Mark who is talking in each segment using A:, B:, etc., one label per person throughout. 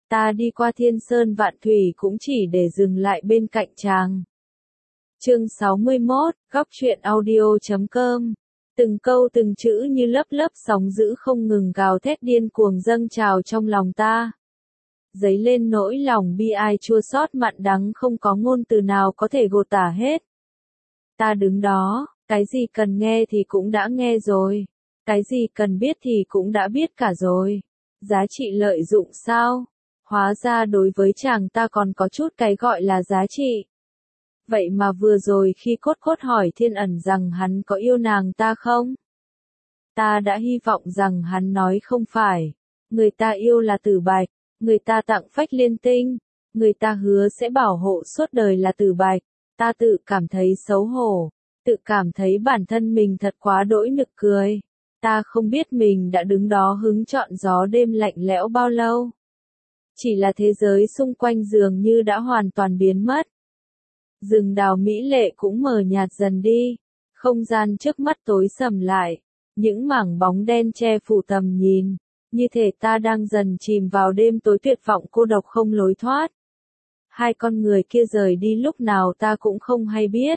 A: Ta đi qua thiên sơn vạn thủy cũng chỉ để dừng lại bên cạnh chàng. Chương 61, góc truyện audio.com. Từng câu từng chữ như lớp lớp sóng dữ không ngừng gào thét điên cuồng dâng trào trong lòng ta. Dấy lên nỗi lòng bi ai chua xót mặn đắng không có ngôn từ nào có thể gột tả hết. Ta đứng đó, cái gì cần nghe thì cũng đã nghe rồi. Cái gì cần biết thì cũng đã biết cả rồi. Giá trị lợi dụng sao? Hóa ra đối với chàng ta còn có chút cái gọi là giá trị. Vậy mà vừa rồi khi cốt cốt hỏi Thiên Ẩn rằng hắn có yêu nàng ta không? Ta đã hy vọng rằng hắn nói không phải. Người ta yêu là Tử Bạch, người ta tặng phách liên tinh, người ta hứa sẽ bảo hộ suốt đời là Tử Bạch. Ta tự cảm thấy xấu hổ, tự cảm thấy bản thân mình thật quá đỗi nực cười. Ta không biết mình đã đứng đó hứng trọn gió đêm lạnh lẽo bao lâu. Chỉ là thế giới xung quanh dường như đã hoàn toàn biến mất. Rừng đào mỹ lệ cũng mờ nhạt dần đi, không gian trước mắt tối sầm lại, những mảng bóng đen che phủ tầm nhìn, như thể ta đang dần chìm vào đêm tối tuyệt vọng cô độc không lối thoát. Hai con người kia rời đi lúc nào ta cũng không hay biết.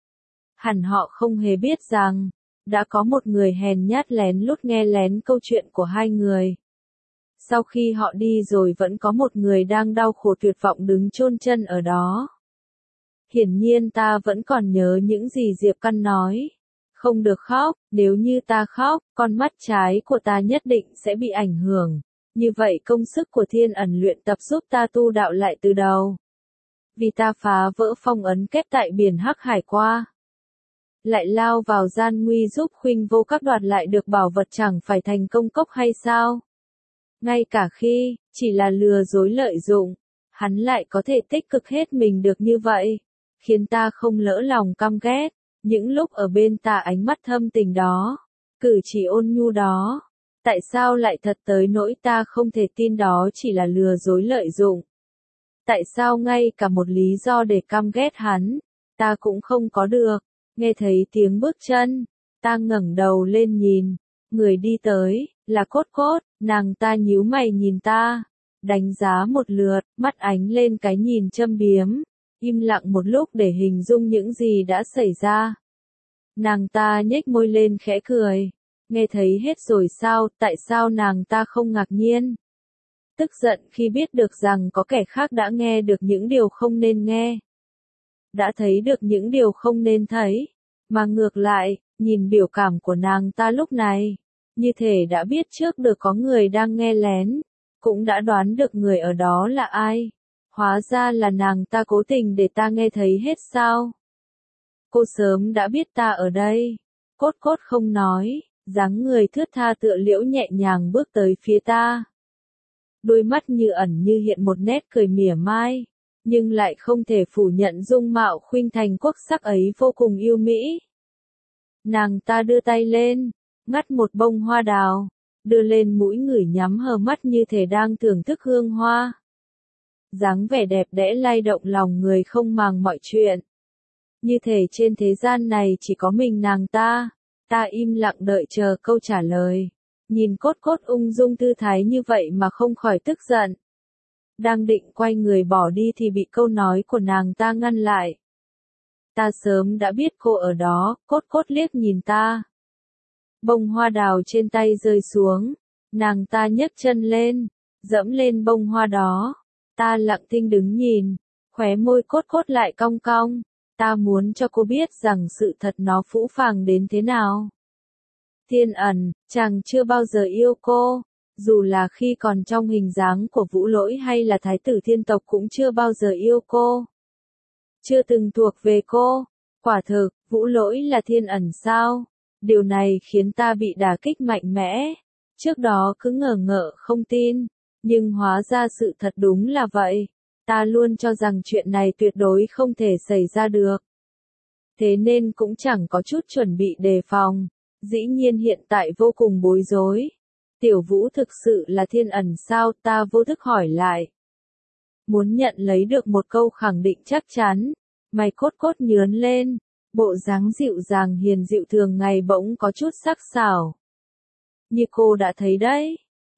A: Hẳn họ không hề biết rằng, đã có một người hèn nhát lén lút nghe lén câu chuyện của hai người. Sau khi họ đi rồi vẫn có một người đang đau khổ tuyệt vọng đứng chôn chân ở đó. Hiển nhiên ta vẫn còn nhớ những gì Diệp Căn nói. Không được khóc, nếu như ta khóc, con mắt trái của ta nhất định sẽ bị ảnh hưởng. Như vậy công sức của Thiên Ẩn luyện tập giúp ta tu đạo lại từ đầu. Vì ta phá vỡ phong ấn kép tại biển Hắc Hải qua. Lại lao vào gian nguy giúp Khuynh Vô Các đoạt lại được bảo vật chẳng phải thành công cốc hay sao? Ngay cả khi, chỉ là lừa dối lợi dụng, hắn lại có thể tích cực hết mình được như vậy, khiến ta không lỡ lòng căm ghét. Những lúc ở bên ta ánh mắt thâm tình đó, cử chỉ ôn nhu đó, tại sao lại thật tới nỗi ta không thể tin đó chỉ là lừa dối lợi dụng? Tại sao ngay cả một lý do để căm ghét hắn, ta cũng không có được? Nghe thấy tiếng bước chân, ta ngẩng đầu lên nhìn, người đi tới, là Cốt Cốt, nàng ta nhíu mày nhìn ta, đánh giá một lượt, mắt ánh lên cái nhìn châm biếm, im lặng một lúc để hình dung những gì đã xảy ra. Nàng ta nhếch môi lên khẽ cười, nghe thấy hết rồi sao, tại sao nàng ta không ngạc nhiên? Tức giận khi biết được rằng có kẻ khác đã nghe được những điều không nên nghe. Đã thấy được những điều không nên thấy, mà ngược lại, nhìn biểu cảm của nàng ta lúc này, như thể đã biết trước được có người đang nghe lén, cũng đã đoán được người ở đó là ai. Hóa ra là nàng ta cố tình để ta nghe thấy hết sao? Cô sớm đã biết ta ở đây. Cốt Cốt không nói, dáng người thướt tha tựa liễu nhẹ nhàng bước tới phía ta. Đôi mắt như ẩn như hiện một nét cười mỉa mai, nhưng lại không thể phủ nhận dung mạo khuynh thành quốc sắc ấy vô cùng yêu mỹ. Nàng ta đưa tay lên, ngắt một bông hoa đào, đưa lên mũi ngửi nhắm hờ mắt như thể đang thưởng thức hương hoa. Dáng vẻ đẹp đẽ lay động lòng người không màng mọi chuyện. Như thể trên thế gian này chỉ có mình nàng ta im lặng đợi chờ câu trả lời. Nhìn Cốt Cốt ung dung thư thái như vậy mà không khỏi tức giận. Đang định quay người bỏ đi thì bị câu nói của nàng ta ngăn lại. Ta sớm đã biết cô ở đó, Cốt Cốt liếc nhìn ta. Bông hoa đào trên tay rơi xuống, nàng ta nhấc chân lên, dẫm lên bông hoa đó. Ta lặng thinh đứng nhìn, khóe môi Cốt Cốt lại cong cong. Ta muốn cho cô biết rằng sự thật nó phũ phàng đến thế nào. Thiên Ẩn, chàng chưa bao giờ yêu cô, dù là khi còn trong hình dáng của Vũ Lỗi hay là Thái tử Thiên Tộc cũng chưa bao giờ yêu cô. Chưa từng thuộc về cô. Quả thực, Vũ Lỗi là Thiên Ẩn sao? Điều này khiến ta bị đả kích mạnh mẽ. Trước đó cứ ngờ ngợ không tin, nhưng hóa ra sự thật đúng là vậy. Ta luôn cho rằng chuyện này tuyệt đối không thể xảy ra được. Thế nên cũng chẳng có chút chuẩn bị đề phòng. Dĩ nhiên hiện tại vô cùng bối rối. Tiểu Vũ thực sự là Thiên Ẩn sao? Ta vô thức hỏi lại. Muốn nhận lấy được một câu khẳng định chắc chắn. Mày Cốt Cốt nhướn lên. Bộ dáng dịu dàng hiền dịu thường ngày bỗng có chút sắc sảo. Như cô đã thấy đấy.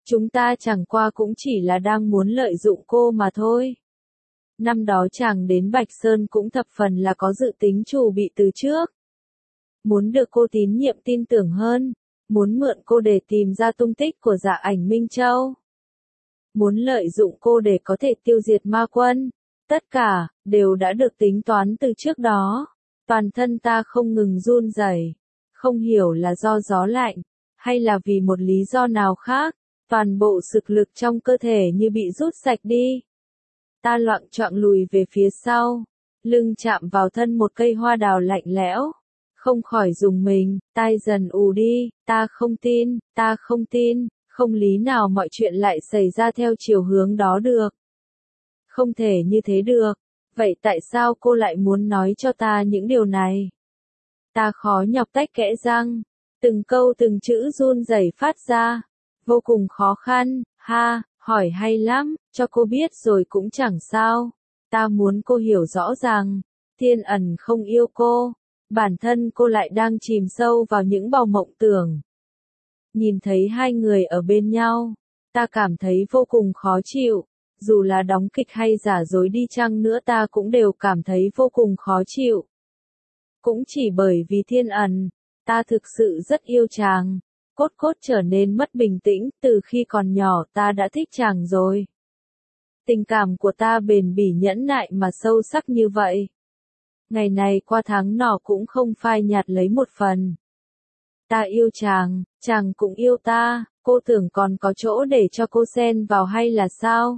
A: Chúng ta chẳng qua cũng chỉ là đang muốn lợi dụng cô mà thôi. Năm đó chàng đến Bạch Sơn cũng thập phần là có dự tính chủ bị từ trước. Muốn được cô tín nhiệm tin tưởng hơn, muốn mượn cô để tìm ra tung tích của Dạ Ảnh Minh Châu. Muốn lợi dụng cô để có thể tiêu diệt ma quân. Tất cả, đều đã được tính toán từ trước đó. Toàn thân ta không ngừng run rẩy, không hiểu là do gió lạnh, hay là vì một lý do nào khác, toàn bộ sức lực trong cơ thể như bị rút sạch đi. Ta loạng choạng lùi về phía sau, lưng chạm vào thân một cây hoa đào lạnh lẽo, không khỏi rùng mình, tai dần ù đi, ta không tin, không lý nào mọi chuyện lại xảy ra theo chiều hướng đó được. Không thể như thế được, vậy tại sao cô lại muốn nói cho ta những điều này? Ta khó nhọc tách kẽ răng, từng câu từng chữ run rẩy phát ra, vô cùng khó khăn, hỏi hay lắm, cho cô biết rồi cũng chẳng sao. Ta muốn cô hiểu rõ ràng, Thiên Ẩn không yêu cô, bản thân cô lại đang chìm sâu vào những bầu mộng tưởng. Nhìn thấy hai người ở bên nhau, ta cảm thấy vô cùng khó chịu, dù là đóng kịch hay giả dối đi chăng nữa ta cũng đều cảm thấy vô cùng khó chịu. Cũng chỉ bởi vì Thiên Ẩn, ta thực sự rất yêu chàng. Cốt trở nên mất bình tĩnh, từ khi còn nhỏ ta đã thích chàng rồi. Tình cảm của ta bền bỉ nhẫn nại mà sâu sắc như vậy. Ngày này qua tháng nọ cũng không phai nhạt lấy một phần. Ta yêu chàng, chàng cũng yêu ta, cô tưởng còn có chỗ để cho cô xen vào hay là sao?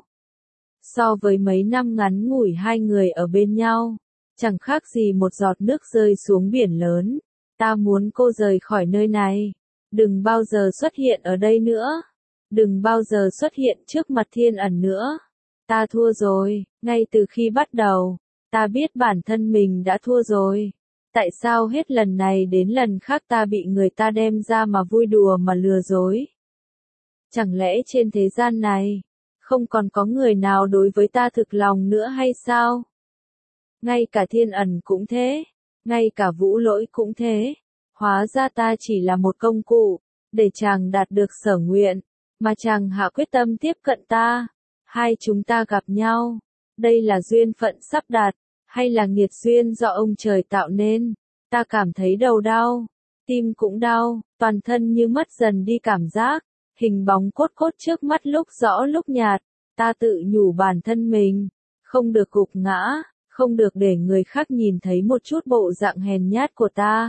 A: So với mấy năm ngắn ngủi hai người ở bên nhau, chẳng khác gì một giọt nước rơi xuống biển lớn. Ta muốn cô rời khỏi nơi này. Đừng bao giờ xuất hiện ở đây nữa. Đừng bao giờ xuất hiện trước mặt Thiên Ẩn nữa. Ta thua rồi, ngay từ khi bắt đầu. Ta biết bản thân mình đã thua rồi. Tại sao hết lần này đến lần khác ta bị người ta đem ra mà vui đùa mà lừa dối? Chẳng lẽ trên thế gian này, không còn có người nào đối với ta thực lòng nữa hay sao? Ngay cả Thiên Ẩn cũng thế, ngay cả Vũ Lỗi cũng thế. Hóa ra ta chỉ là một công cụ, để chàng đạt được sở nguyện, mà chàng hạ quyết tâm tiếp cận ta. Hai chúng ta gặp nhau, đây là duyên phận sắp đặt, hay là nghiệt duyên do ông trời tạo nên? Ta cảm thấy đầu đau, tim cũng đau, toàn thân như mất dần đi cảm giác, hình bóng cốt trước mắt lúc rõ lúc nhạt. Ta tự nhủ bản thân mình, không được gục ngã, không được để người khác nhìn thấy một chút bộ dạng hèn nhát của ta.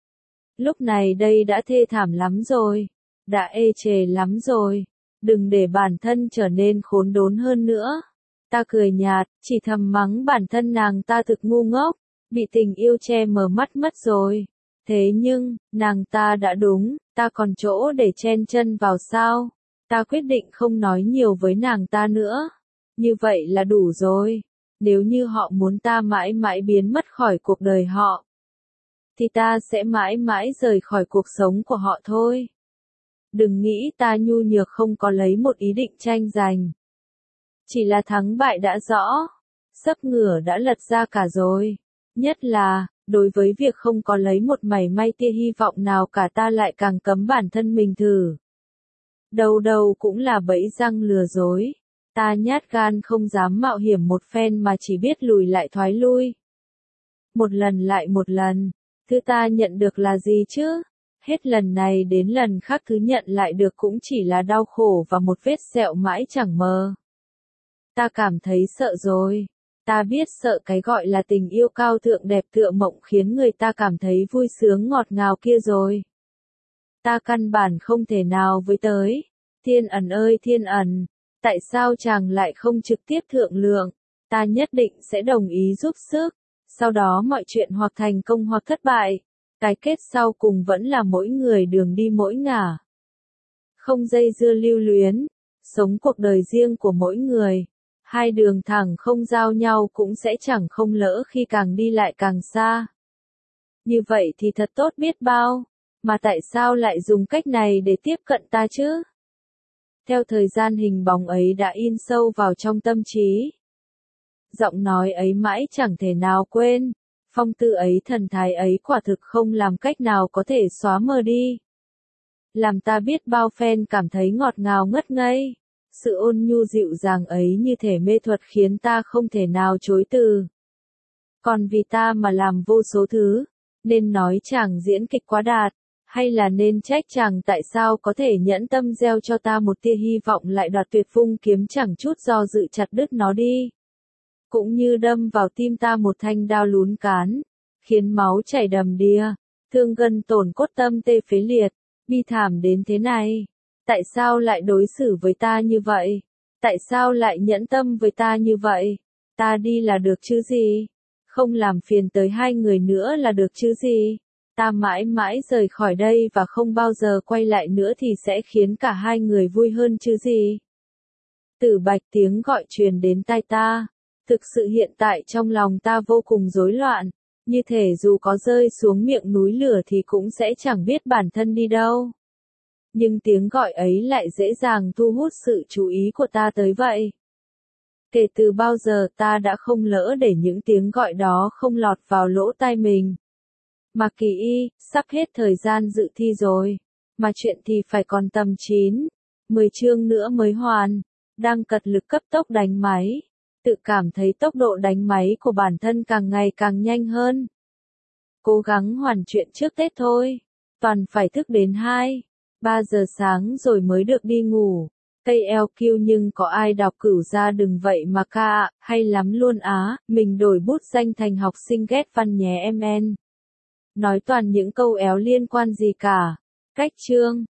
A: Lúc này đây đã thê thảm lắm rồi, đã ê chề lắm rồi, đừng để bản thân trở nên khốn đốn hơn nữa. Ta cười nhạt, chỉ thầm mắng bản thân nàng ta thực ngu ngốc, bị tình yêu che mờ mắt mất rồi. Thế nhưng, nàng ta đã đúng, ta còn chỗ để chen chân vào sao? Ta quyết định không nói nhiều với nàng ta nữa. Như vậy là đủ rồi. Nếu như họ muốn ta mãi mãi biến mất khỏi cuộc đời họ, thì ta sẽ mãi mãi rời khỏi cuộc sống của họ thôi. Đừng nghĩ ta nhu nhược không có lấy một ý định tranh giành. Chỉ là thắng bại đã rõ, sấp ngửa đã lật ra cả rồi. Nhất là, đối với việc không có lấy một mảy may tia hy vọng nào cả ta lại càng cấm bản thân mình thử. Đầu đầu cũng là bẫy răng lừa dối. Ta nhát gan không dám mạo hiểm một phen mà chỉ biết lùi lại thoái lui. Một lần lại một lần, thứ ta nhận được là gì chứ? Hết lần này đến lần khác thứ nhận lại được cũng chỉ là đau khổ và một vết sẹo mãi chẳng mờ. Ta cảm thấy sợ rồi. Ta biết sợ cái gọi là tình yêu cao thượng đẹp tựa mộng khiến người ta cảm thấy vui sướng ngọt ngào kia rồi. Ta căn bản không thể nào với tới. Thiên Ẩn ơi Thiên Ẩn, tại sao chàng lại không trực tiếp thượng lượng? Ta nhất định sẽ đồng ý giúp sức. Sau đó mọi chuyện hoặc thành công hoặc thất bại. Cái kết sau cùng vẫn là mỗi người đường đi mỗi ngả. Không dây dưa lưu luyến. Sống cuộc đời riêng của mỗi người. Hai đường thẳng không giao nhau cũng sẽ chẳng không lỡ khi càng đi lại càng xa. Như vậy thì thật tốt biết bao. Mà tại sao lại dùng cách này để tiếp cận ta chứ? Theo thời gian hình bóng ấy đã in sâu vào trong tâm trí. Giọng nói ấy mãi chẳng thể nào quên. Phong tư ấy thần thái ấy quả thực không làm cách nào có thể xóa mờ đi. làm ta biết bao phen cảm thấy ngọt ngào ngất ngây. Sự ôn nhu dịu dàng ấy như thể mê thuật khiến ta không thể nào chối từ. Còn vì ta mà làm vô số thứ, nên nói chàng diễn kịch quá đạt, hay là nên trách chàng tại sao có thể nhẫn tâm gieo cho ta một tia hy vọng lại đoạt tuyệt vung kiếm chẳng chút do dự chặt đứt nó đi. Cũng như đâm vào tim ta một thanh đao lún cán, khiến máu chảy đầm đìa, thương gân tổn cốt tâm tê phế liệt, bi thảm đến thế này. Tại sao lại đối xử với ta như vậy? Tại sao lại nhẫn tâm với ta như vậy? Ta đi là được chứ gì? Không làm phiền tới hai người nữa là được chứ gì? Ta mãi mãi rời khỏi đây và không bao giờ quay lại nữa thì sẽ khiến cả hai người vui hơn chứ gì? Tử Bạch tiếng gọi truyền đến tai ta. Thực sự hiện tại trong lòng ta vô cùng rối loạn, như thể dù có rơi xuống miệng núi lửa thì cũng sẽ chẳng biết bản thân đi đâu. Nhưng tiếng gọi ấy lại dễ dàng thu hút sự chú ý của ta tới vậy. Kể từ bao giờ ta đã không lỡ để những tiếng gọi đó không lọt vào lỗ tai mình. Mà Kỳ Y, sắp hết thời gian dự thi rồi. Mà chuyện thì phải còn tầm 9, 10 chương nữa mới hoàn. Đang cật lực cấp tốc đánh máy. Tự cảm thấy tốc độ đánh máy của bản thân càng ngày càng nhanh hơn. Cố gắng hoàn chuyện trước Tết thôi. Toàn phải thức đến 2, 3 giờ sáng rồi mới được đi ngủ. Cây LQ nhưng có ai đọc Cửu Gia Đừng vậy mà ca ạ, hay lắm luôn á, mình đổi bút danh thành học sinh ghét văn nhé em en. Nói toàn những câu éo liên quan gì cả. Cách chương